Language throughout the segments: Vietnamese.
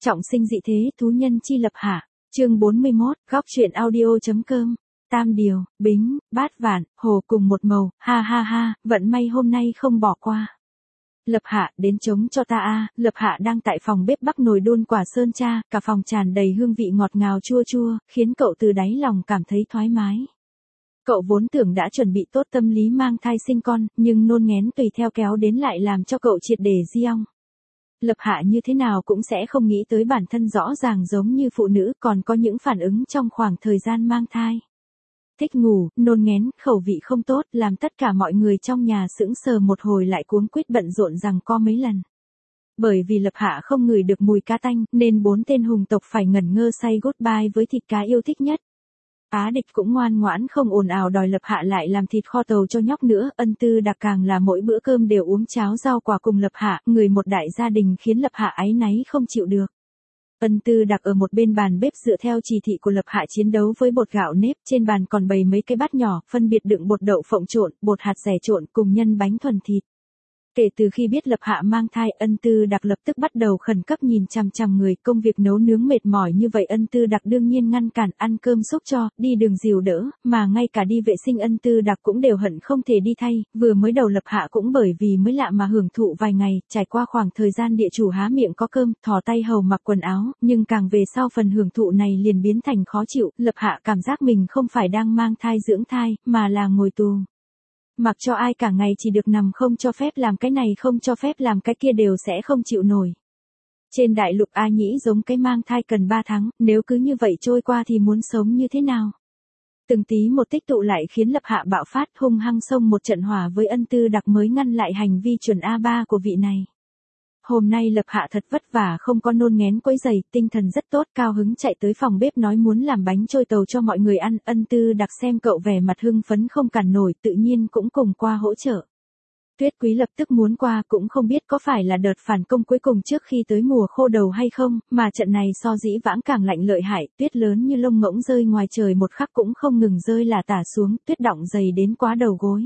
Trọng sinh dị thế, thú nhân chi lập hạ. Chương 41, góc truyện audio.com. Tam điều, bính, bát vạn, hồ cùng một màu, ha ha ha, vận may hôm nay không bỏ qua. Lập hạ, đến chống cho ta a. Lập hạ đang tại phòng bếp bắc nồi đun quả sơn cha, cả phòng tràn đầy hương vị ngọt ngào chua chua, khiến cậu từ đáy lòng cảm thấy thoải mái. Cậu vốn tưởng đã chuẩn bị tốt tâm lý mang thai sinh con, nhưng nôn nghén tùy theo kéo đến lại làm cho cậu triệt để diong. Lập hạ như thế nào cũng sẽ không nghĩ tới bản thân rõ ràng giống như phụ nữ còn có những phản ứng trong khoảng thời gian mang thai. Thích ngủ, nôn nghén, khẩu vị không tốt, làm tất cả mọi người trong nhà sững sờ một hồi lại cuống quýt bận rộn rằng co mấy lần. Bởi vì Lập Hạ không ngửi được mùi cá tanh, nên 4 tên hùng tộc phải ngẩn ngơ say goodbye với thịt cá yêu thích nhất. Á Địch cũng ngoan ngoãn không ồn ào đòi Lập Hạ lại làm thịt kho tàu cho nhóc nữa, Ân Tư Đặc càng là mỗi bữa cơm đều uống cháo rau quả cùng Lập Hạ, người một đại gia đình khiến Lập Hạ áy náy không chịu được. Ân Tư Đặc ở một bên bàn bếp dựa theo chỉ thị của Lập Hạ chiến đấu với bột gạo nếp, trên bàn còn bày mấy cái bát nhỏ, phân biệt đựng bột đậu phộng trộn, bột hạt dẻ trộn cùng nhân bánh thuần thịt. Kể từ khi biết Lập Hạ mang thai, Ân Tư Đặc lập tức bắt đầu khẩn cấp nhìn chằm chằm người, công việc nấu nướng mệt mỏi như vậy Ân Tư Đặc đương nhiên ngăn cản, ăn cơm xúc cho, đi đường dìu đỡ, mà ngay cả đi vệ sinh Ân Tư Đặc cũng đều hận không thể đi thay, vừa mới đầu Lập Hạ cũng bởi vì mới lạ mà hưởng thụ vài ngày, trải qua khoảng thời gian địa chủ há miệng có cơm, thò tay hầu mặc quần áo, nhưng càng về sau phần hưởng thụ này liền biến thành khó chịu, Lập Hạ cảm giác mình không phải đang mang thai dưỡng thai, mà là ngồi tù. Mặc cho ai cả ngày chỉ được nằm không cho phép làm cái này không cho phép làm cái kia đều sẽ không chịu nổi. Trên đại lục A Nhĩ giống cái mang thai cần 3 tháng, nếu cứ như vậy trôi qua thì muốn sống như thế nào? Từng tí một tích tụ lại khiến Lập Hạ bạo phát hung hăng xông một trận hỏa với Ân Tư Đặc mới ngăn lại hành vi chuẩn A3 của vị này. Hôm nay Lập Hạ thật vất vả không có nôn nghén quấy giày, tinh thần rất tốt, cao hứng chạy tới phòng bếp nói muốn làm bánh trôi tàu cho mọi người ăn, Ân Tư Đặc xem cậu vẻ mặt hưng phấn không cản nổi, tự nhiên cũng cùng qua hỗ trợ. Tuyết Quý lập tức muốn qua, cũng không biết có phải là đợt phản công cuối cùng trước khi tới mùa khô đầu hay không, mà trận này so dĩ vãng càng lạnh lợi hại, tuyết lớn như lông ngỗng rơi ngoài trời một khắc cũng không ngừng rơi là tả xuống, tuyết đọng dày đến quá đầu gối.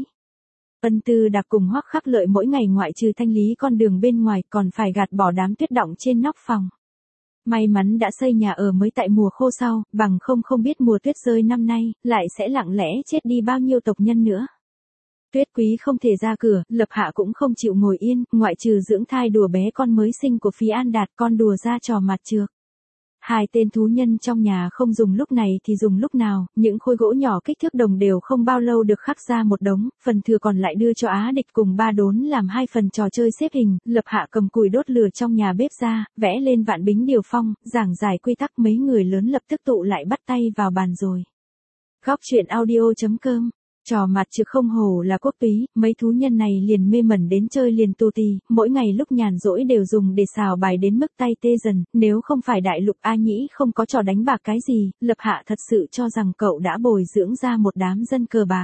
Ân Tư Đặc cùng Hoắc Khắc Lợi mỗi ngày ngoại trừ thanh lý con đường bên ngoài còn phải gạt bỏ đám tuyết đọng trên nóc phòng. May mắn đã xây nhà ở mới tại mùa khô sau, bằng không biết mùa tuyết rơi năm nay, lại sẽ lặng lẽ chết đi bao nhiêu tộc nhân nữa. Tuyết Quý không thể ra cửa, Lập Hạ cũng không chịu ngồi yên, ngoại trừ dưỡng thai đùa bé con mới sinh của Phí An Đạt con đùa ra trò mặt trược. Hai tên thú nhân trong nhà không dùng lúc này thì dùng lúc nào, những khối gỗ nhỏ kích thước đồng đều không bao lâu được khắc ra một đống, phần thừa còn lại đưa cho Á Địch cùng Ba Đốn làm 2 phần trò chơi xếp hình, Lập Hạ cầm củi đốt lửa trong nhà bếp ra, vẽ lên vạn bính điều phong, giảng giải quy tắc mấy người lớn lập tức tụ lại bắt tay vào bàn rồi. Góc truyện audio.com. Trò mặt trược không hổ là quốc túy, mấy thú nhân này liền mê mẩn đến chơi liền tù tì, mỗi ngày lúc nhàn rỗi đều dùng để xào bài đến mức tay tê dần, nếu không phải đại lục A Nhĩ không có trò đánh bạc cái gì, Lập Hạ thật sự cho rằng cậu đã bồi dưỡng ra một đám dân cờ bạc.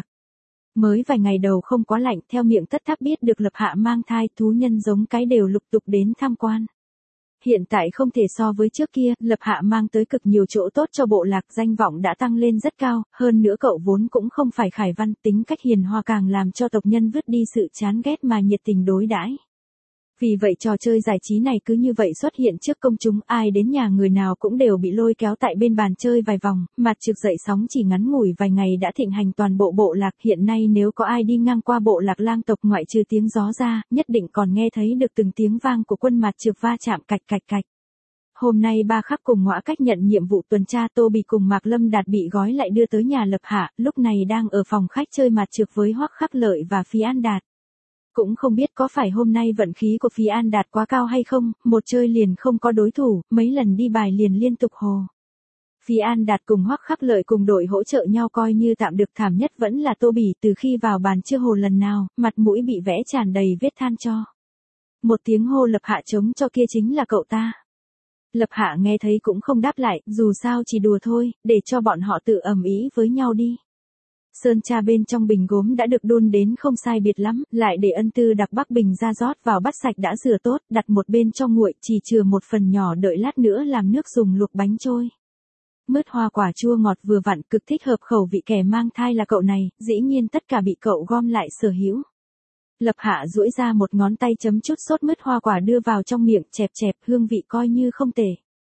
Mới vài ngày đầu không quá lạnh, theo miệng tất tháp biết được Lập Hạ mang thai, thú nhân giống cái đều lục tục đến tham quan. Hiện tại không thể so với trước kia, Lập Hạ mang tới cực nhiều chỗ tốt cho bộ lạc, danh vọng đã tăng lên rất cao, hơn nữa cậu vốn cũng không phải khải văn, tính cách hiền hòa càng làm cho tộc nhân vứt đi sự chán ghét mà nhiệt tình đối đãi. Vì vậy trò chơi giải trí này cứ như vậy xuất hiện trước công chúng, ai đến nhà người nào cũng đều bị lôi kéo tại bên bàn chơi vài vòng, mặt trược dậy sóng chỉ ngắn ngủi vài ngày đã thịnh hành toàn bộ bộ lạc, hiện nay nếu có ai đi ngang qua bộ lạc lang tộc ngoại trừ tiếng gió ra, nhất định còn nghe thấy được từng tiếng vang của quân mặt trược va chạm cạch cạch cạch. Hôm nay Ba Khắc cùng Ngõa Cách nhận nhiệm vụ tuần tra, Tô Bì cùng Mạc Lâm Đạt bị gói lại đưa tới nhà Lập Hạ, lúc này đang ở phòng khách chơi mặt trược với Hoắc Khắc Lợi và Phí An Đạt. Cũng không biết có phải hôm nay vận khí của Phí An Đạt quá cao hay không, một chơi liền không có đối thủ, mấy lần đi bài liền liên tục hồ. Phí An Đạt cùng Hoắc Khắc Lợi cùng đội hỗ trợ nhau coi như tạm được, thảm nhất vẫn là Tô Bỉ, từ khi vào bàn chưa hồ lần nào, mặt mũi bị vẽ tràn đầy vết than cho. Một tiếng hô Lập Hạ chống cho kia chính là cậu ta. Lập Hạ nghe thấy cũng không đáp lại, dù sao chỉ đùa thôi, để cho bọn họ tự ầm ĩ với nhau đi. Sơn cha bên trong bình gốm đã được đun đến không sai biệt lắm, lại để Ân Tư Đặc bắc bình ra rót vào bát sạch đã rửa tốt, đặt một bên cho nguội, chỉ chừa một phần nhỏ đợi lát nữa làm nước dùng luộc bánh trôi. Mứt hoa quả chua ngọt vừa vặn, cực thích hợp khẩu vị kẻ mang thai là cậu này, dĩ nhiên tất cả bị cậu gom lại sở hữu. Lập Hạ duỗi ra một ngón tay chấm chút sốt mứt hoa quả đưa vào trong miệng, chẹp chẹp, hương vị coi như không tệ.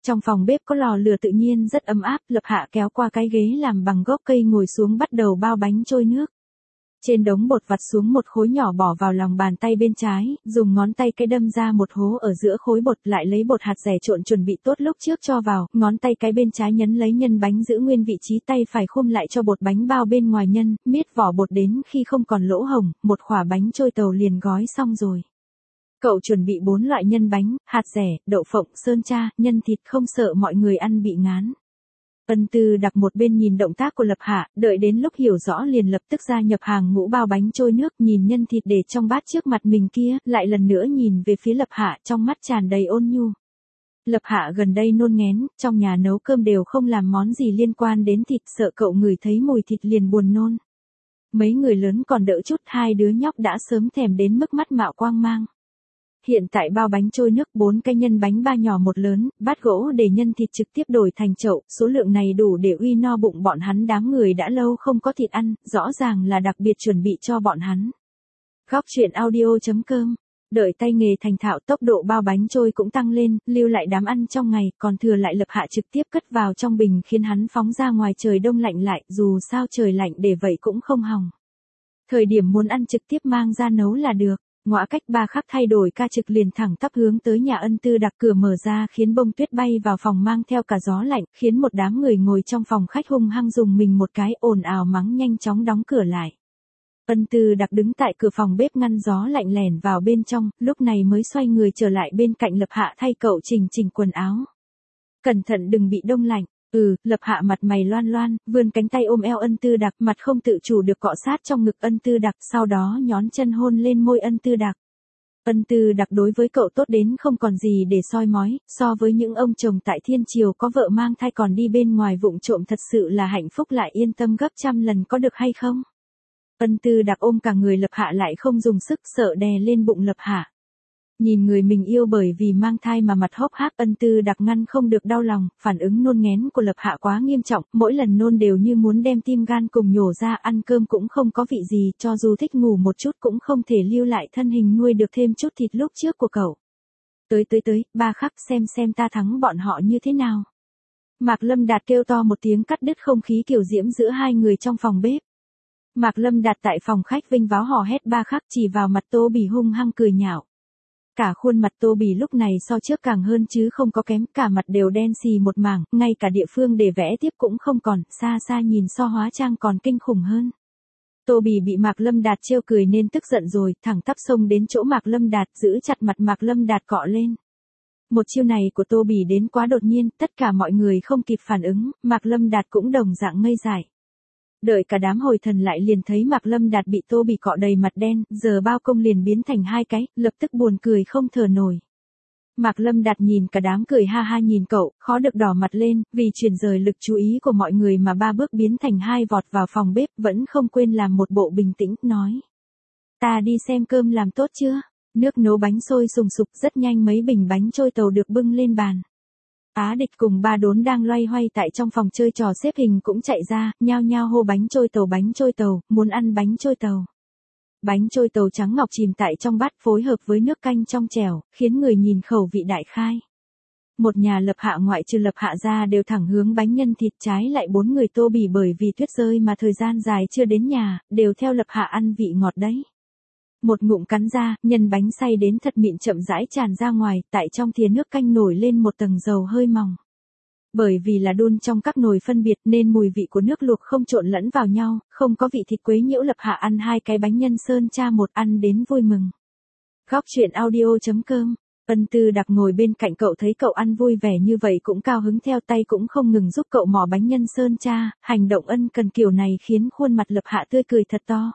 Trong phòng bếp có lò lửa tự nhiên rất ấm áp, Lập Hạ kéo qua cái ghế làm bằng gốc cây ngồi xuống bắt đầu bao bánh trôi nước. Trên đống bột vặt xuống một khối nhỏ bỏ vào lòng bàn tay bên trái, dùng ngón tay cái đâm ra một hố ở giữa khối bột, lại lấy bột hạt dẻ trộn chuẩn bị tốt lúc trước cho vào, ngón tay cái bên trái nhấn lấy nhân bánh giữ nguyên vị trí, tay phải khum lại cho bột bánh bao bên ngoài nhân, miết vỏ bột đến khi không còn lỗ hổng, một khỏa bánh trôi tàu liền gói xong rồi. Cậu chuẩn bị 4 loại nhân bánh, hạt dẻ, đậu phộng, sơn tra, nhân thịt, không sợ mọi người ăn bị ngán. Ân Tư đặt một bên nhìn động tác của Lập Hạ, đợi đến lúc hiểu rõ liền lập tức gia nhập hàng ngũ bao bánh trôi nước, nhìn nhân thịt để trong bát trước mặt mình kia, lại lần nữa nhìn về phía Lập Hạ, trong mắt tràn đầy ôn nhu. Lập Hạ gần đây nôn nghén, trong nhà nấu cơm đều không làm món gì liên quan đến thịt, sợ cậu ngửi thấy mùi thịt liền buồn nôn. Mấy người lớn còn đỡ chút, 2 đứa nhóc đã sớm thèm đến mức mắt mạo quang mang. Hiện tại bao bánh trôi nước 4 cái nhân bánh 3 nhỏ 1 lớn, bát gỗ để nhân thịt trực tiếp đổi thành chậu, số lượng này đủ để uy no bụng bọn hắn, đám người đã lâu không có thịt ăn, rõ ràng là đặc biệt chuẩn bị cho bọn hắn. Góc truyện audio.com. Đợi tay nghề thành thạo, tốc độ bao bánh trôi cũng tăng lên, lưu lại đám ăn trong ngày, còn thừa lại Lập Hạ trực tiếp cất vào trong bình khiến hắn phóng ra ngoài trời đông lạnh lại, dù sao trời lạnh để vậy cũng không hỏng. Thời điểm muốn ăn trực tiếp mang ra nấu là được. Ngõa cách 3 khắc thay đổi ca trực liền thẳng tắp hướng tới nhà Ân Tư Đặc, cửa mở ra khiến bông tuyết bay vào phòng mang theo cả gió lạnh, khiến một đám người ngồi trong phòng khách hung hăng dùng mình một cái, ồn ào mắng nhanh chóng đóng cửa lại. Ân Tư Đặc đứng tại cửa phòng bếp ngăn gió lạnh lẻn vào bên trong, lúc này mới xoay người trở lại bên cạnh Lập Hạ thay cậu chỉnh quần áo. Cẩn thận đừng bị đông lạnh. Lập Hạ mặt mày loan loan, vươn cánh tay ôm eo Ân Tư Đặc, mặt không tự chủ được cọ sát trong ngực Ân Tư Đặc, sau đó nhón chân hôn lên môi Ân Tư Đặc. Ân Tư Đặc đối với cậu tốt đến không còn gì để soi mói, so với những ông chồng tại thiên triều có vợ mang thai còn đi bên ngoài vụng trộm thật sự là hạnh phúc lại yên tâm gấp trăm lần, có được hay không? Ân Tư Đặc ôm cả người Lập Hạ lại không dùng sức, sợ đè lên bụng Lập Hạ. Nhìn người mình yêu bởi vì mang thai mà mặt hốc hác, Ân Tư Đặc ngăn không được đau lòng, phản ứng nôn nghén của Lập Hạ quá nghiêm trọng, mỗi lần nôn đều như muốn đem tim gan cùng nhổ ra, ăn cơm cũng không có vị gì, cho dù thích ngủ một chút cũng không thể lưu lại thân hình nuôi được thêm chút thịt lúc trước của cậu. Tới, 3 khắc xem ta thắng bọn họ như thế nào. Mạc Lâm Đạt kêu to một tiếng cắt đứt không khí kiều diễm giữa hai người trong phòng bếp. Mạc Lâm Đạt tại phòng khách vinh váo hò hét 3 khắc chỉ vào mặt Tô Bỉ hung hăng cười nhạo. Cả khuôn mặt Tô Bỉ lúc này so trước càng hơn chứ không có kém, cả mặt đều đen xì một mảng, ngay cả địa phương để vẽ tiếp cũng không còn, xa xa nhìn so hóa trang còn kinh khủng hơn. Tô Bỉ bị Mạc Lâm Đạt trêu cười nên tức giận rồi, thẳng tắp xông đến chỗ Mạc Lâm Đạt, giữ chặt mặt Mạc Lâm Đạt cọ lên. Một chiêu này của Tô Bỉ đến quá đột nhiên, tất cả mọi người không kịp phản ứng, Mạc Lâm Đạt cũng đồng dạng ngây dại. Đợi cả đám hồi thần lại liền thấy Mạc Lâm Đạt bị Tô Bỉ cọ đầy mặt đen, giờ bao công liền biến thành 2 cái, lập tức buồn cười không thở nổi. Mạc Lâm Đạt nhìn cả đám cười ha ha nhìn cậu, khó được đỏ mặt lên, vì chuyển rời lực chú ý của mọi người mà 3 bước biến thành 2 vọt vào phòng bếp, vẫn không quên làm một bộ bình tĩnh, nói. Ta đi xem cơm làm tốt chưa? Nước nấu bánh sôi sùng sục, rất nhanh mấy bình bánh trôi tàu được bưng lên bàn. Á Địch cùng Ba Đốn đang loay hoay tại trong phòng chơi trò xếp hình cũng chạy ra, nhao nhao hô bánh trôi tàu, muốn ăn bánh trôi tàu. Bánh trôi tàu trắng ngọc chìm tại trong bát phối hợp với nước canh trong chèo, khiến người nhìn khẩu vị đại khai. Một nhà Lập Hạ ngoại trừ Lập Hạ ra đều thẳng hướng bánh nhân thịt, trái lại 4 người Tô Bỉ bởi vì tuyết rơi mà thời gian dài chưa đến nhà, đều theo Lập Hạ ăn vị ngọt đấy. Một ngụm cắn ra, nhân bánh xay đến thật mịn chậm rãi tràn ra ngoài, tại trong thìa nước canh nổi lên một tầng dầu hơi mỏng. Bởi vì là đun trong các nồi phân biệt nên mùi vị của nước luộc không trộn lẫn vào nhau, không có vị thịt quấy nhiễu. Lập Hạ ăn 2 cái bánh nhân sơn tra một, ăn đến vui mừng. Góc truyện audio.com. Ân Tư Đặc ngồi bên cạnh cậu thấy cậu ăn vui vẻ như vậy cũng cao hứng theo, tay cũng không ngừng giúp cậu mò bánh nhân sơn tra, hành động ân cần kiểu này khiến khuôn mặt Lập Hạ tươi cười thật to.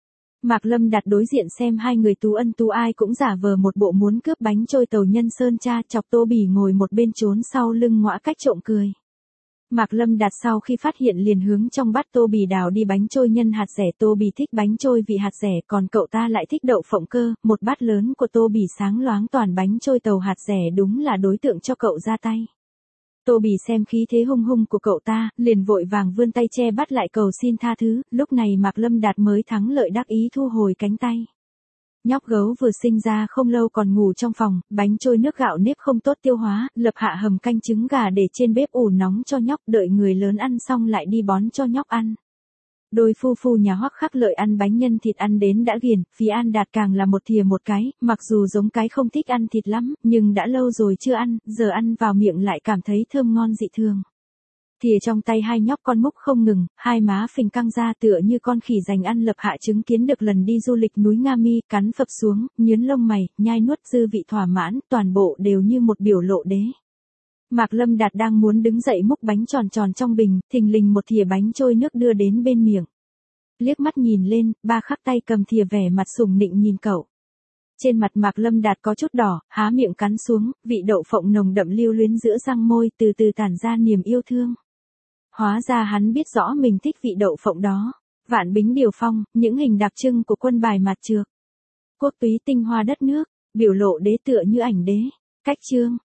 Mạc Lâm Đạt đối diện xem 2 người tú ân tú ai cũng giả vờ một bộ muốn cướp bánh trôi tàu nhân sơn tra, chọc Tô Bỉ ngồi một bên trốn sau lưng ngõa cách trộm cười. Mạc Lâm Đạt sau khi phát hiện liền hướng trong bát Tô Bỉ đào đi bánh trôi nhân hạt dẻ. Tô Bỉ thích bánh trôi vị hạt dẻ, còn cậu ta lại thích đậu phộng cơ, một bát lớn của Tô Bỉ sáng loáng toàn bánh trôi tàu hạt dẻ, đúng là đối tượng cho cậu ra tay. Tô Bỉ xem khí thế hung hung của cậu ta, liền vội vàng vươn tay che bắt lại cầu xin tha thứ, lúc này Mạc Lâm Đạt mới thắng lợi đắc ý thu hồi cánh tay. Nhóc gấu vừa sinh ra không lâu còn ngủ trong phòng, bánh trôi nước gạo nếp không tốt tiêu hóa, Lập Hạ hầm canh trứng gà để trên bếp ủ nóng cho nhóc, đợi người lớn ăn xong lại đi bón cho nhóc ăn. Đôi phu phu nhà Hoắc Khắc Lợi ăn bánh nhân thịt ăn đến đã ghiền, phía An Đạt càng là một thìa một cái, mặc dù giống cái không thích ăn thịt lắm, nhưng đã lâu rồi chưa ăn, giờ ăn vào miệng lại cảm thấy thơm ngon dị thường. Thìa trong tay hai nhóc con múc không ngừng, hai má phình căng ra tựa như con khỉ dành ăn. Lập Hạ chứng kiến được lần đi du lịch núi Nga Mi, cắn phập xuống, nhướn lông mày, nhai nuốt dư vị thỏa mãn, toàn bộ đều như một biểu lộ đế. Mạc Lâm Đạt đang muốn đứng dậy múc bánh tròn tròn trong bình, thình lình một thìa bánh trôi nước đưa đến bên miệng. Liếc mắt nhìn lên, Ba Khắc tay cầm thìa vẻ mặt sùng nịnh nhìn cậu. Trên mặt Mạc Lâm Đạt có chút đỏ, há miệng cắn xuống, vị đậu phộng nồng đậm lưu luyến giữa răng môi, từ từ tản ra niềm yêu thương. Hóa ra hắn biết rõ mình thích vị đậu phộng đó. Vạn Bính Điều Phong, những hình đặc trưng của quân bài mặt trược. Quốc túy tinh hoa đất nước, biểu lộ đế tựa như ảnh đế. Cách chương